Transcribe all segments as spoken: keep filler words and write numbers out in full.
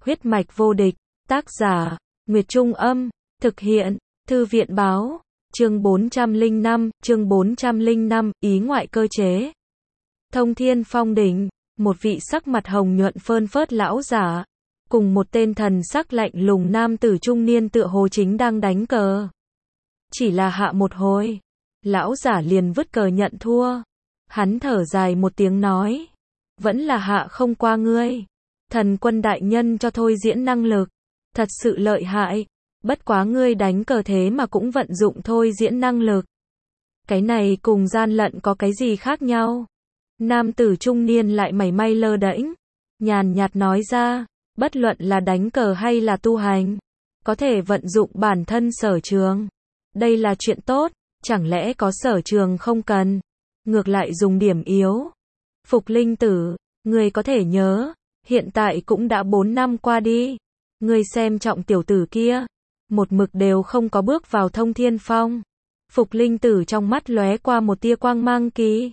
Huyết mạch vô địch, tác giả, Nguyệt Trung Âm, thực hiện, Thư viện Báo, chương bốn trăm lẻ năm, chương bốn trăm lẻ năm, ý ngoại cơ chế. Thông Thiên Phong đỉnh, một vị sắc mặt hồng nhuận phơn phớt lão giả, cùng một tên thần sắc lạnh lùng nam tử trung niên tựa hồ chính đang đánh cờ. Chỉ là hạ một hồi, lão giả liền vứt cờ nhận thua. Hắn thở dài một tiếng nói, vẫn là hạ không qua ngươi. Thần quân đại nhân cho thôi diễn năng lực, thật sự lợi hại, bất quá ngươi đánh cờ thế mà cũng vận dụng thôi diễn năng lực. Cái này cùng gian lận có cái gì khác nhau? Nam tử trung niên lại mảy may lơ đễnh, nhàn nhạt nói ra, bất luận là đánh cờ hay là tu hành, có thể vận dụng bản thân sở trường. Đây là chuyện tốt, chẳng lẽ có sở trường không cần, ngược lại dùng điểm yếu. Phục Linh Tử, ngươi có thể nhớ, hiện tại cũng đã bốn năm qua đi. Ngươi xem trọng tiểu tử kia, một mực đều không có bước vào Thông Thiên Phong. Phục Linh Tử trong mắt lóe qua một tia quang mang kỳ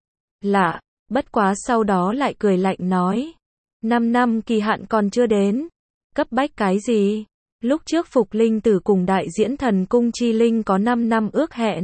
lạ, bất quá sau đó lại cười lạnh nói, năm năm kỳ hạn còn chưa đến, cấp bách cái gì? Lúc trước Phục Linh Tử cùng đại diễn thần cung chi linh có năm năm ước hẹn.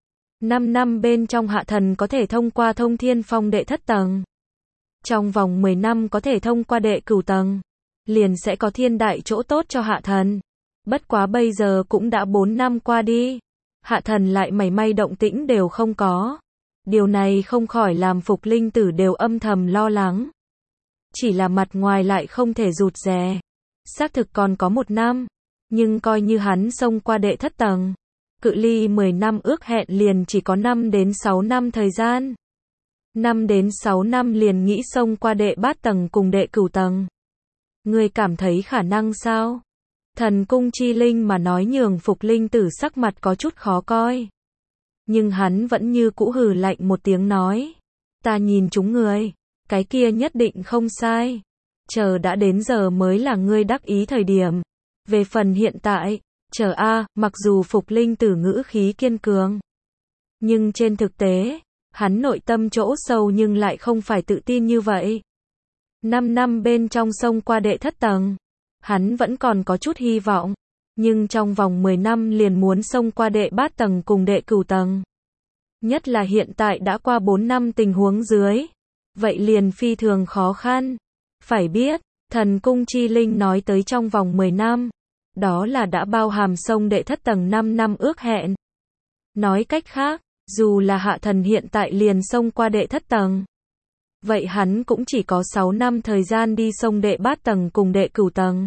năm năm bên trong hạ thần có thể thông qua Thông Thiên Phong đệ thất tầng. Trong vòng mười năm có thể thông qua đệ cửu tầng, liền sẽ có thiên đại chỗ tốt cho hạ thần. Bất quá bây giờ cũng đã bốn năm qua đi, hạ thần lại mảy may động tĩnh đều không có. Điều này không khỏi làm Phục Linh Tử đều âm thầm lo lắng. Chỉ là mặt ngoài lại không thể rụt rè. Xác thực còn có một năm, nhưng coi như hắn xông qua đệ thất tầng, cự ly mười năm ước hẹn liền chỉ có năm đến sáu năm thời gian. năm đến sáu năm liền nghĩ xông qua đệ bát tầng cùng đệ cửu tầng. Ngươi cảm thấy khả năng sao? Thần cung chi linh mà nói nhường Phục Linh Tử sắc mặt có chút khó coi. Nhưng hắn vẫn như cũ hừ lạnh một tiếng nói, ta nhìn chúng người, cái kia nhất định không sai. Chờ đã đến giờ mới là ngươi đắc ý thời điểm. Về phần hiện tại, chờ a, mặc dù Phục Linh Tử ngữ khí kiên cường, nhưng trên thực tế, hắn nội tâm chỗ sâu nhưng lại không phải tự tin như vậy. Năm năm bên trong xông qua đệ thất tầng, hắn vẫn còn có chút hy vọng, nhưng trong vòng mười năm liền muốn xông qua đệ bát tầng cùng đệ cửu tầng. Nhất là hiện tại đã qua bốn năm tình huống dưới, vậy liền phi thường khó khăn. Phải biết, thần cung chi linh nói tới trong vòng mười năm, đó là đã bao hàm xông đệ thất tầng năm năm ước hẹn. Nói cách khác, dù là hạ thần hiện tại liền xông qua đệ thất tầng, vậy hắn cũng chỉ có sáu năm thời gian đi xông đệ bát tầng cùng đệ cửu tầng.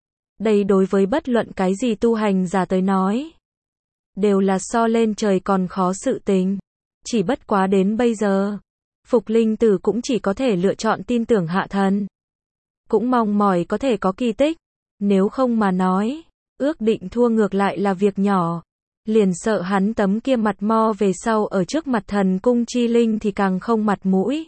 Đây đối với bất luận cái gì tu hành giả tới nói, đều là so lên trời còn khó sự tình. Chỉ bất quá đến bây giờ, Phục Linh Tử cũng chỉ có thể lựa chọn tin tưởng hạ thần. Cũng mong mỏi có thể có kỳ tích, nếu không mà nói, ước định thua ngược lại là việc nhỏ. Liền sợ hắn tấm kia mặt mo về sau ở trước mặt thần cung chi linh thì càng không mặt mũi.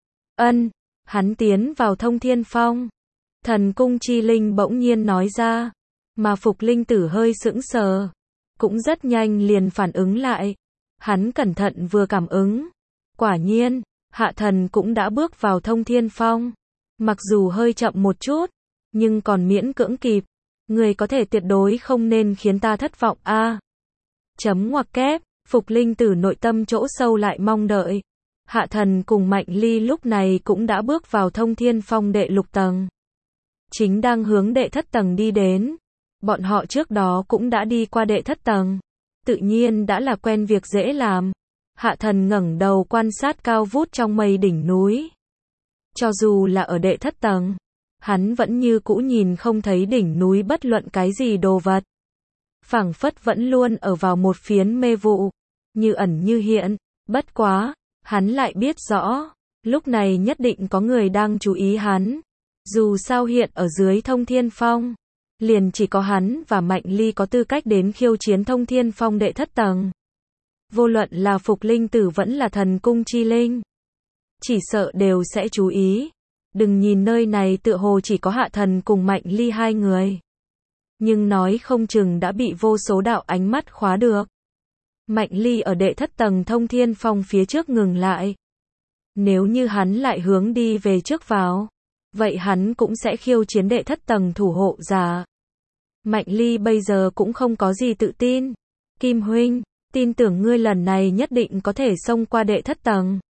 Ân, hắn tiến vào Thông Thiên Phong. Thần cung chi linh bỗng nhiên nói ra, mà Phục Linh Tử hơi sững sờ, cũng rất nhanh liền phản ứng lại. Hắn cẩn thận vừa cảm ứng, quả nhiên, hạ thần cũng đã bước vào Thông Thiên Phong. Mặc dù hơi chậm một chút, nhưng còn miễn cưỡng kịp. Người có thể tuyệt đối không nên khiến ta thất vọng a. À, chấm ngoặc kép, Phục Linh Tử nội tâm chỗ sâu lại mong đợi. Hạ thần cùng Mạnh Ly lúc này cũng đã bước vào Thông Thiên Phong đệ lục tầng. Chính đang hướng đệ thất tầng đi đến. Bọn họ trước đó cũng đã đi qua đệ thất tầng. Tự nhiên đã là quen việc dễ làm. Hạ thần ngẩng đầu quan sát cao vút trong mây đỉnh núi. Cho dù là ở đệ thất tầng, hắn vẫn như cũ nhìn không thấy đỉnh núi bất luận cái gì đồ vật. Phảng phất vẫn luôn ở vào một phiến mê vụ, như ẩn như hiện. Bất quá, hắn lại biết rõ, lúc này nhất định có người đang chú ý hắn. Dù sao hiện ở dưới Thông Thiên Phong, liền chỉ có hắn và Mạnh Ly có tư cách đến khiêu chiến Thông Thiên Phong đệ thất tầng. Vô luận là Phục Linh Tử vẫn là thần cung chi linh, chỉ sợ đều sẽ chú ý. Đừng nhìn nơi này tựa hồ chỉ có hạ thần cùng Mạnh Ly hai người, nhưng nói không chừng đã bị vô số đạo ánh mắt khóa được. Mạnh Ly ở đệ thất tầng Thông Thiên Phong phía trước ngừng lại. Nếu như hắn lại hướng đi về trước vào, vậy hắn cũng sẽ khiêu chiến đệ thất tầng thủ hộ giả. Mạnh Ly bây giờ cũng không có gì tự tin. Kim huynh, tin tưởng ngươi lần này nhất định có thể xông qua đệ thất tầng.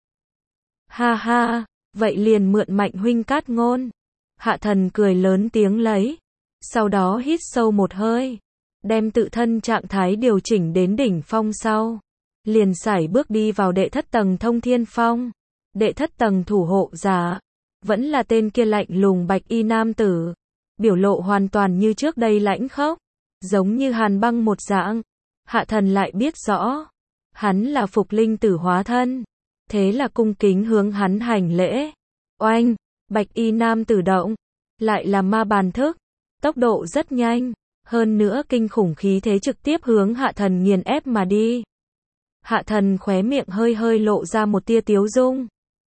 Ha ha, vậy liền mượn Mạnh huynh cát ngôn. Hạ thần cười lớn tiếng lấy. Sau đó hít sâu một hơi. Đem tự thân trạng thái điều chỉnh đến đỉnh phong sau. Liền sải bước đi vào đệ thất tầng thông thiên phong. Đệ thất tầng thủ hộ giả. Vẫn là tên kia lạnh lùng bạch y nam tử. Biểu lộ hoàn toàn như trước đây lãnh khốc. Giống như hàn băng một dạng. Hạ thần lại biết rõ. Hắn là Phục Linh tử hóa thân. Thế là cung kính hướng hắn hành lễ. Oanh, bạch y nam tử động. Lại là ma bàn thức. Tốc độ rất nhanh. Hơn nữa kinh khủng khí thế trực tiếp hướng hạ thần nghiền ép mà đi. Hạ thần khóe miệng hơi hơi lộ ra một tia tiếu dung.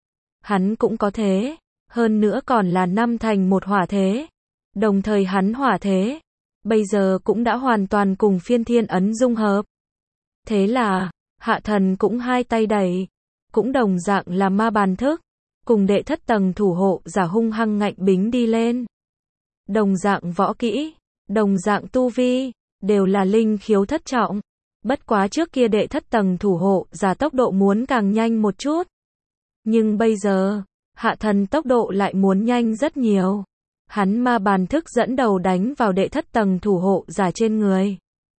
Hắn cũng có thế. Hơn nữa còn là năm thành một hỏa thế. Đồng thời hắn hỏa thế. Bây giờ cũng đã hoàn toàn cùng phiên thiên ấn dung hợp. Thế là, hạ thần cũng hai tay đẩy. Cũng đồng dạng là ma bàn thức. Cùng đệ thất tầng thủ hộ giả hung hăng ngạnh bính đi lên. Đồng dạng võ kỹ. Đồng dạng tu vi. Đều là linh khiếu thất trọng. Bất quá trước kia đệ thất tầng thủ hộ giả tốc độ muốn càng nhanh một chút. Nhưng bây giờ, hạ thần tốc độ lại muốn nhanh rất nhiều. Hắn ma bàn thức dẫn đầu đánh vào đệ thất tầng thủ hộ giả trên người.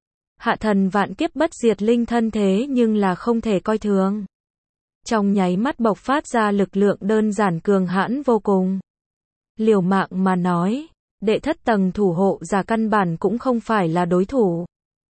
Hạ thần vạn kiếp bất diệt linh thân thế nhưng là không thể coi thường. Trong nháy mắt bộc phát ra lực lượng đơn giản cường hãn vô cùng. Liều mạng mà nói, đệ thất tầng thủ hộ giả căn bản cũng không phải là đối thủ.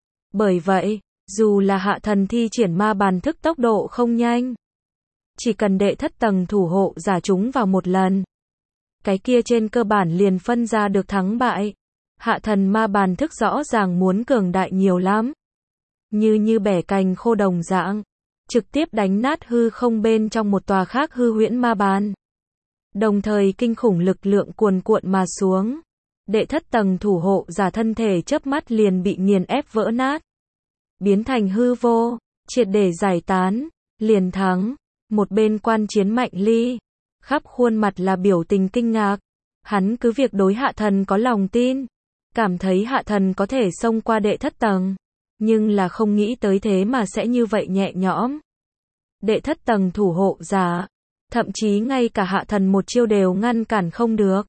Bởi vậy, dù là hạ thần thi triển ma bàn thức tốc độ không nhanh. Chỉ cần đệ thất tầng thủ hộ giả chúng vào một lần. Cái kia trên cơ bản liền phân ra được thắng bại. Hạ thần ma bàn thức rõ ràng muốn cường đại nhiều lắm. Như như bẻ cành khô đồng dạng. Trực tiếp đánh nát hư không bên trong một tòa khác hư huyễn ma bàn. Đồng thời kinh khủng lực lượng cuồn cuộn mà xuống. Đệ thất tầng thủ hộ giả thân thể chớp mắt liền bị nghiền ép vỡ nát. Biến thành hư vô, triệt để giải tán, liền thắng. Một bên quan chiến Mạnh Ly. Khắp khuôn mặt là biểu tình kinh ngạc. Hắn cứ việc đối hạ thần có lòng tin. Cảm thấy hạ thần có thể xông qua đệ thất tầng. Nhưng là không nghĩ tới thế mà sẽ như vậy nhẹ nhõm. Đệ thất tầng thủ hộ giả. Thậm chí ngay cả hạ thần một chiêu đều ngăn cản không được.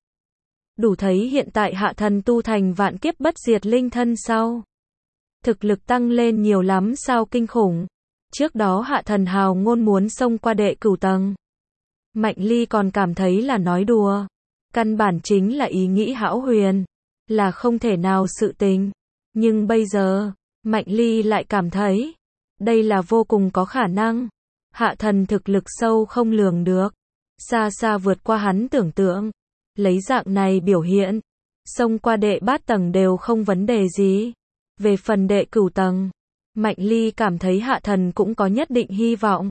Đủ thấy hiện tại hạ thần tu thành vạn kiếp bất diệt linh thân sau. Thực lực tăng lên nhiều lắm sao kinh khủng. Trước đó hạ thần hào ngôn muốn xông qua đệ cửu tầng. Mạnh Ly còn cảm thấy là nói đùa. Căn bản chính là ý nghĩ hão huyền. Là không thể nào sự tình. Nhưng bây giờ, Mạnh Ly lại cảm thấy. Đây là vô cùng có khả năng. Hạ thần thực lực sâu không lường được. Xa xa vượt qua hắn tưởng tượng. Lấy dạng này biểu hiện. Xông qua đệ bát tầng đều không vấn đề gì. Về phần đệ cửu tầng. Mạnh Ly cảm thấy hạ thần cũng có nhất định hy vọng.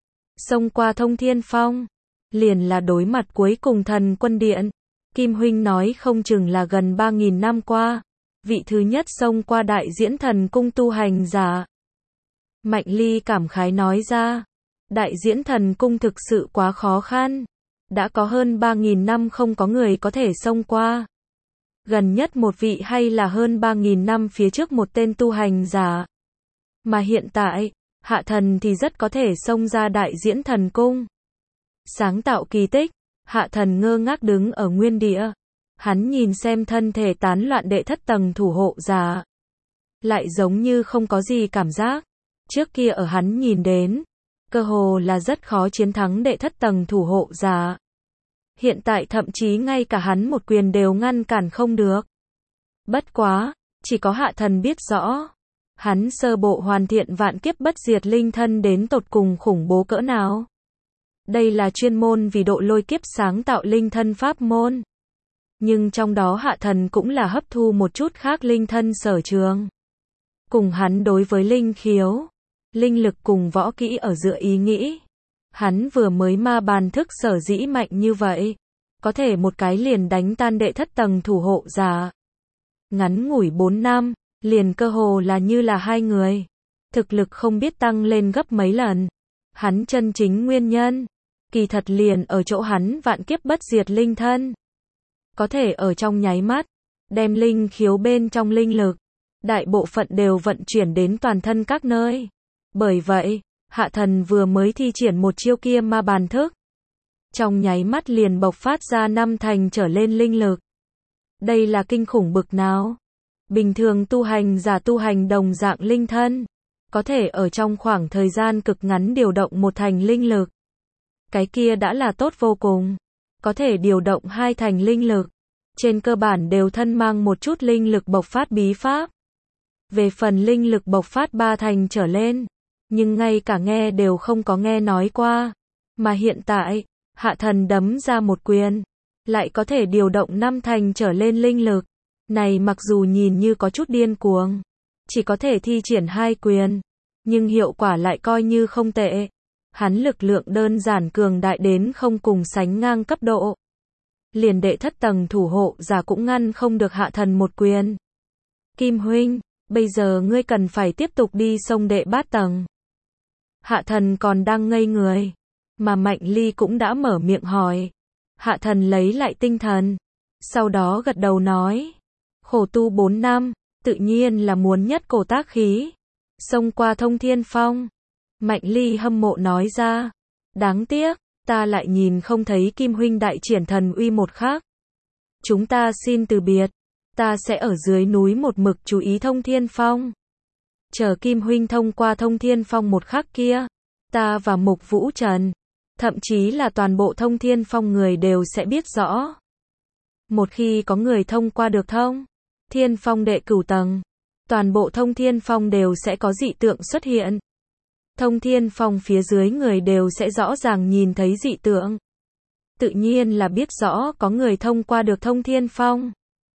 Xông qua thông thiên phong. Liền là đối mặt cuối cùng thần quân điện. Kim huynh nói không chừng là gần ba nghìn năm qua. Vị thứ nhất xông qua đại diễn thần cung tu hành giả. Mạnh Ly cảm khái nói ra. Đại diễn thần cung thực sự quá khó khăn. Đã có hơn ba nghìn năm không có người có thể xông qua. Gần nhất một vị hay là hơn ba nghìn năm phía trước một tên tu hành giả. Mà hiện tại, hạ thần thì rất có thể xông ra đại diễn thần cung. Sáng tạo kỳ tích, hạ thần ngơ ngác đứng ở nguyên địa. Hắn nhìn xem thân thể tán loạn đệ thất tầng thủ hộ giả. Lại giống như không có gì cảm giác. Trước kia ở hắn nhìn đến, cơ hồ là rất khó chiến thắng đệ thất tầng thủ hộ giả. Hiện tại thậm chí ngay cả hắn một quyền đều ngăn cản không được. Bất quá, chỉ có hạ thần biết rõ. Hắn sơ bộ hoàn thiện vạn kiếp bất diệt linh thân đến tột cùng khủng bố cỡ nào. Đây là chuyên môn vì độ lôi kiếp sáng tạo linh thân pháp môn. Nhưng trong đó hạ thần cũng là hấp thu một chút khác linh thân sở trường. Cùng hắn đối với linh khiếu, linh lực cùng võ kỹ ở giữa ý nghĩ. Hắn vừa mới ma bàn thức sở dĩ mạnh như vậy. Có thể một cái liền đánh tan đệ thất tầng thủ hộ giả. Ngắn ngủi bốn năm, liền cơ hồ là như là hai người. Thực lực không biết tăng lên gấp mấy lần. Hắn chân chính nguyên nhân. Kỳ thật liền ở chỗ hắn vạn kiếp bất diệt linh thân. có thể ở trong nháy mắt, đem linh khiếu bên trong linh lực, đại bộ phận đều vận chuyển đến toàn thân các nơi. Bởi vậy, hạ thần vừa mới thi triển một chiêu kia ma bàn thức, trong nháy mắt liền bộc phát ra năm thành trở lên linh lực. Đây là kinh khủng bực nào? Bình thường tu hành giả tu hành đồng dạng linh thân, có thể ở trong khoảng thời gian cực ngắn điều động một thành linh lực. Cái kia đã là tốt vô cùng. Có thể điều động hai thành linh lực, trên cơ bản đều thân mang một chút linh lực bộc phát bí pháp. Về phần linh lực bộc phát ba thành trở lên, nhưng ngay cả nghe đều không có nghe nói qua. Mà hiện tại, hạ thần đấm ra một quyền, lại có thể điều động năm thành trở lên linh lực. Này mặc dù nhìn như có chút điên cuồng, chỉ có thể thi triển hai quyền, nhưng hiệu quả lại coi như không tệ. Hắn lực lượng đơn giản cường đại đến không cùng sánh ngang cấp độ. Liền đệ thất tầng thủ hộ giả cũng ngăn không được hạ thần một quyền. Kim huynh, bây giờ ngươi cần phải tiếp tục đi sông đệ bát tầng. Hạ thần còn đang ngây người, mà Mạnh Ly cũng đã mở miệng hỏi. Hạ thần lấy lại tinh thần, sau đó gật đầu nói. Khổ tu bốn năm, tự nhiên là muốn nhất cổ tác khí. Xông qua Thông Thiên Phong. Mạnh Ly hâm mộ nói ra. Đáng tiếc, ta lại nhìn không thấy Kim huynh đại triển thần uy một khắc. Chúng ta xin từ biệt. Ta sẽ ở dưới núi một mực chú ý Thông Thiên Phong. Chờ Kim huynh thông qua Thông Thiên Phong một khắc kia, ta và Mục Vũ Trần, thậm chí là toàn bộ Thông Thiên Phong người đều sẽ biết rõ. Một khi có người thông qua được Thông Thiên Phong đệ cửu tầng, toàn bộ Thông Thiên Phong đều sẽ có dị tượng xuất hiện. Thông Thiên Phong phía dưới người đều sẽ rõ ràng nhìn thấy dị tượng. Tự nhiên là biết rõ có người thông qua được Thông Thiên Phong.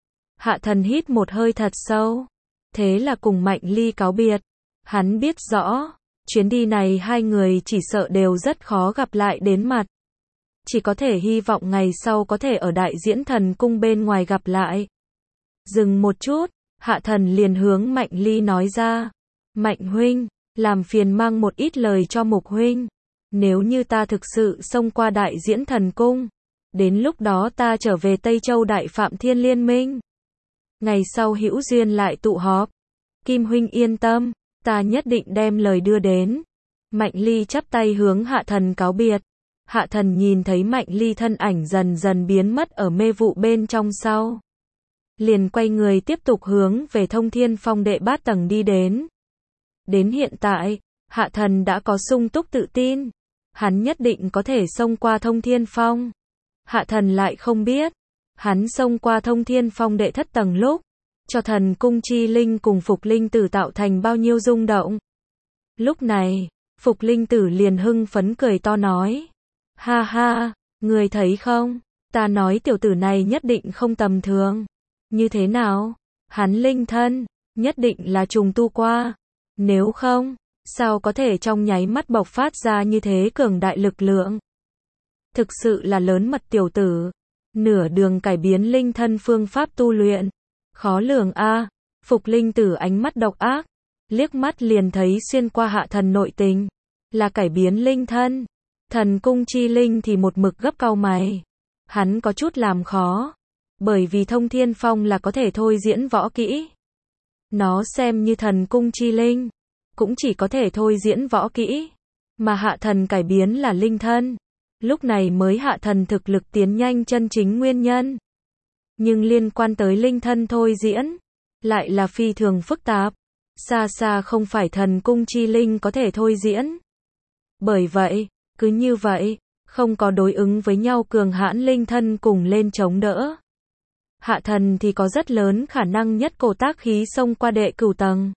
Hạ thần hít một hơi thật sâu. Thế là cùng Mạnh Ly cáo biệt. Hắn biết rõ, chuyến đi này hai người chỉ sợ đều rất khó gặp lại đến mặt. Chỉ có thể hy vọng ngày sau có thể ở Đại Diễn Thần Cung bên ngoài gặp lại. Dừng một chút, hạ thần liền hướng Mạnh Ly nói ra. Mạnh huynh, làm phiền mang một ít lời cho Mục huynh. Nếu như ta thực sự xông qua Đại Diễn Thần Cung, đến lúc đó ta trở về Tây Châu Đại Phạm Thiên Liên Minh. Ngày sau hữu duyên lại tụ họp. Kim huynh yên tâm, ta nhất định đem lời đưa đến. Mạnh Ly chắp tay hướng hạ thần cáo biệt. Hạ thần nhìn thấy Mạnh Ly thân ảnh dần dần biến mất ở mê vụ bên trong sau. Liền quay người tiếp tục hướng về Thông Thiên Phong đệ bát tầng đi đến. Đến hiện tại, hạ thần đã có sung túc tự tin. Hắn nhất định có thể xông qua Thông Thiên Phong. Hạ thần lại không biết. Hắn xông qua Thông Thiên Phong đệ thất tầng lúc, cho thần cung chi linh cùng Phục Linh Tử tạo thành bao nhiêu rung động. Lúc này, Phục Linh Tử liền hưng phấn cười to nói. Ha ha, người thấy không, ta nói tiểu tử này nhất định không tầm thường. Như thế nào? Hắn linh thân, nhất định là trùng tu qua. Nếu không, sao có thể trong nháy mắt bộc phát ra như thế cường đại lực lượng? Thực sự là lớn mật tiểu tử. Nửa đường cải biến linh thân phương pháp tu luyện. Khó lường a. À. Phục Linh Tử ánh mắt độc ác, liếc mắt liền thấy xuyên qua hạ thần nội tình, là cải biến linh thân. Thần cung chi linh thì một mực gấp cau mày. Hắn có chút làm khó, bởi vì Thông Thiên Phong là có thể thôi diễn võ kỹ. Nó xem như thần cung chi linh, cũng chỉ có thể thôi diễn võ kỹ, mà hạ thần cải biến là linh thân. Lúc này mới hạ thần thực lực tiến nhanh chân chính nguyên nhân. Nhưng liên quan tới linh thân thôi diễn, lại là phi thường phức tạp. Xa xa không phải thần cung chi linh có thể thôi diễn. Bởi vậy, cứ như vậy, không có đối ứng với nhau cường hãn linh thân cùng lên chống đỡ. Hạ thần thì có rất lớn khả năng nhất cổ tác khí xông qua đệ cửu tầng.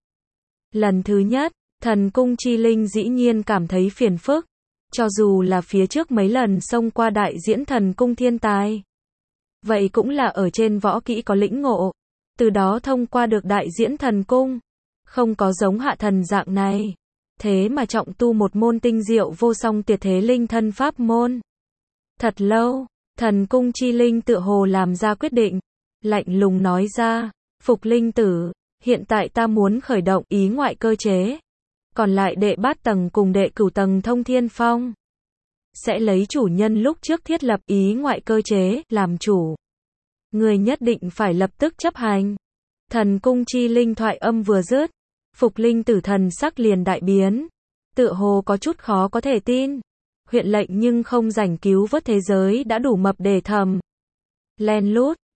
Lần thứ nhất, thần cung chi linh dĩ nhiên cảm thấy phiền phức. Cho dù là phía trước mấy lần xông qua Đại Diễn Thần Cung thiên tài. Vậy cũng là ở trên võ kỹ có lĩnh ngộ. Từ đó thông qua được Đại Diễn Thần Cung. Không có giống hạ thần dạng này. Thế mà trọng tu một môn tinh diệu vô song tuyệt thế linh thân pháp môn. Thật lâu, thần cung chi linh tựa hồ làm ra quyết định. Lạnh lùng nói ra, Phục Linh Tử, hiện tại ta muốn khởi động ý ngoại cơ chế. Còn lại đệ bát tầng cùng đệ cửu tầng Thông Thiên Phong sẽ lấy chủ nhân lúc trước thiết lập ý ngoại cơ chế làm chủ. Người nhất định phải lập tức chấp hành. Thần cung chi linh thoại âm vừa dứt, Phục Linh tử thần sắc liền đại biến. Tựa hồ có chút khó có thể tin. Huyện lệnh nhưng không rảnh cứu vớt thế giới đã đủ mập để thầm. Len lút.